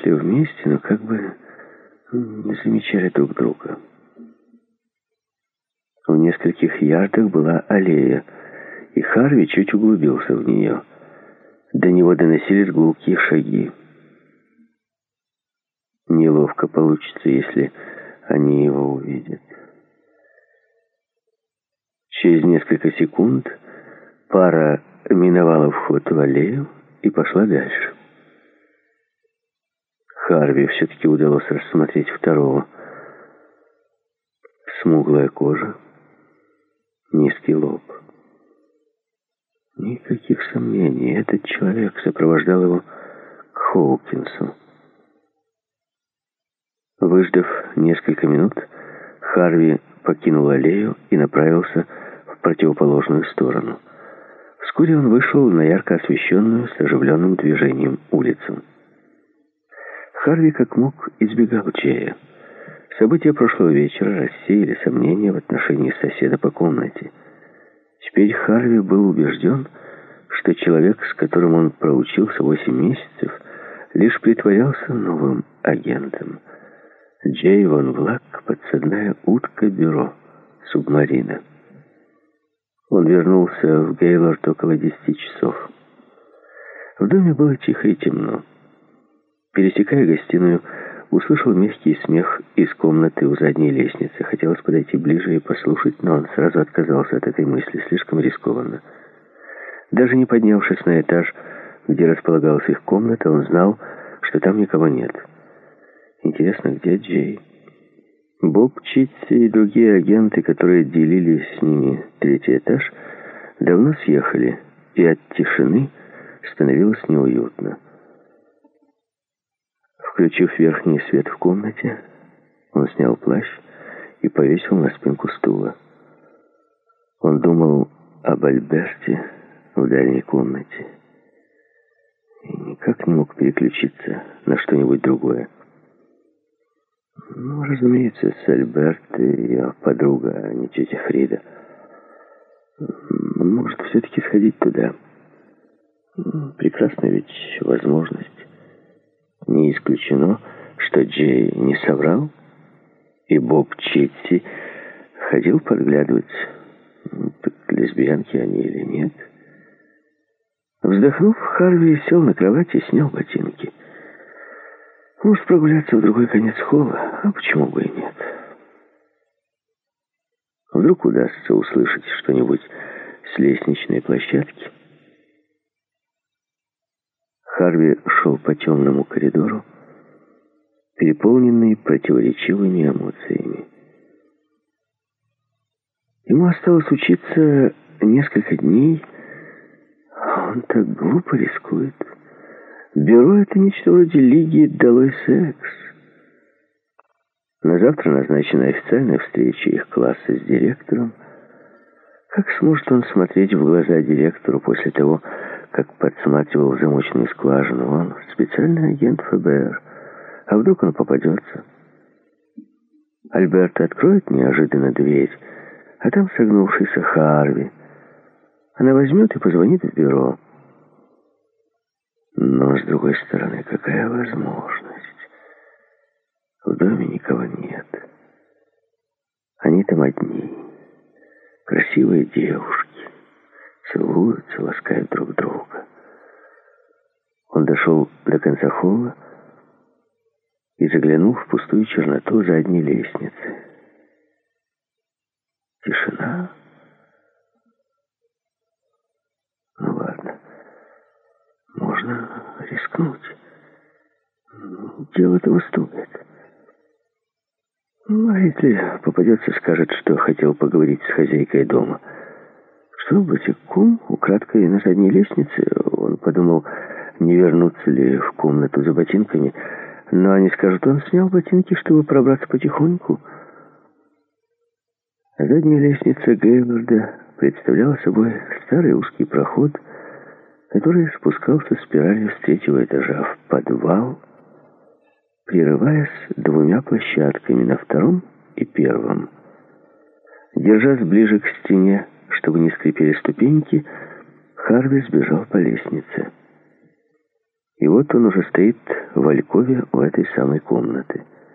росли вместе, но как бы не замечали друг друга. В нескольких ярдах была аллея, и Харви чуть углубился в нее. До него доносились гулкие шаги. Неловко получится, если они его увидят. Через несколько секунд пара миновала вход в аллею и пошла дальше. Харви все-таки удалось рассмотреть второго. Смуглая кожа, низкий лоб. Никаких сомнений, этот человек сопровождал его к Хоукинсу. Выждав несколько минут, Харви покинул аллею и направился в противоположную сторону. Вскоре он вышел на ярко освещенную с оживленным движением улицу. Харви как мог избегал Джея. События прошлого вечера рассеяли сомнения в отношении соседа по комнате. Теперь Харви был убежден, что человек, с которым он проучился 8 месяцев, лишь притворялся новым агентом. Джей Ван Влак — подсадная утка бюро, субмарина. Он вернулся в Гейлорд около 10 часов. В доме было тихо и темно. Пересекая гостиную, услышал мягкий смех из комнаты у задней лестницы. Хотелось подойти ближе и послушать, но он сразу отказался от этой мысли. Слишком рискованно. Даже не поднявшись на этаж, где располагалась их комната, он знал, что там никого нет. Интересно, где Джей? Боб Читси и другие агенты, которые делили с ними 3-й этаж, давно съехали, и от тишины становилось неуютно. Включив верхний свет в комнате, он снял плащ и повесил на спинку стула. Он думал об Альберте в дальней комнате и никак не мог переключиться на что-нибудь другое. Ну, разумеется, с Альберт и ее подруга, а не тетя Фрида. Может, все-таки сходить туда? Прекрасная ведь возможность. Не исключено, что Джей не соврал, и Боб Читси ходил подглядывать, так лесбиянки они или нет. Вздохнув, Харви сел на кровати и снял ботинки. Может прогуляться в другой конец холла, а почему бы и нет? Вдруг удастся услышать что-нибудь с лестничной площадки. Харви шел по темному коридору, переполненный противоречивыми эмоциями. Ему осталось учиться несколько дней, а он так глупо рискует. Бюро — это нечто вроде лиги «Долой секс». На завтра назначена официальная встреча их класса с директором. Как сможет он смотреть в глаза директору после того, как подсматривал в замочную скважину? Он специальный агент ФБР. А вдруг он попадется? Альберт откроет неожиданно дверь, а там согнувшийся Харви. Она возьмет и позвонит в бюро. Но, с другой стороны, какая возможность? В доме никого нет. Они там одни. Красивые девушки. Целуются, ласкают друг друга. Он дошел до конца холла и заглянул в пустую черноту задней лестницы. Тишина. Ну ладно. Можно рискнуть. Дело того стоит. Ну, а если попадется, скажет, что хотел поговорить с хозяйкой дома. Что, босиком, украдкой на задней лестнице? Он подумал, не вернуться ли в комнату за ботинками. Но они скажут, он снял ботинки, чтобы пробраться потихоньку. Задняя лестница Гейлорда представляла собой старый узкий проход, который спускался спиралью с 3-го этажа в подвал, прерываясь 2 площадками на 2-м и 1-м. Держась ближе к стене, чтобы не скрипели ступеньки, Харви сбежал по лестнице. И вот он уже стоит в алькове у этой самой комнаты.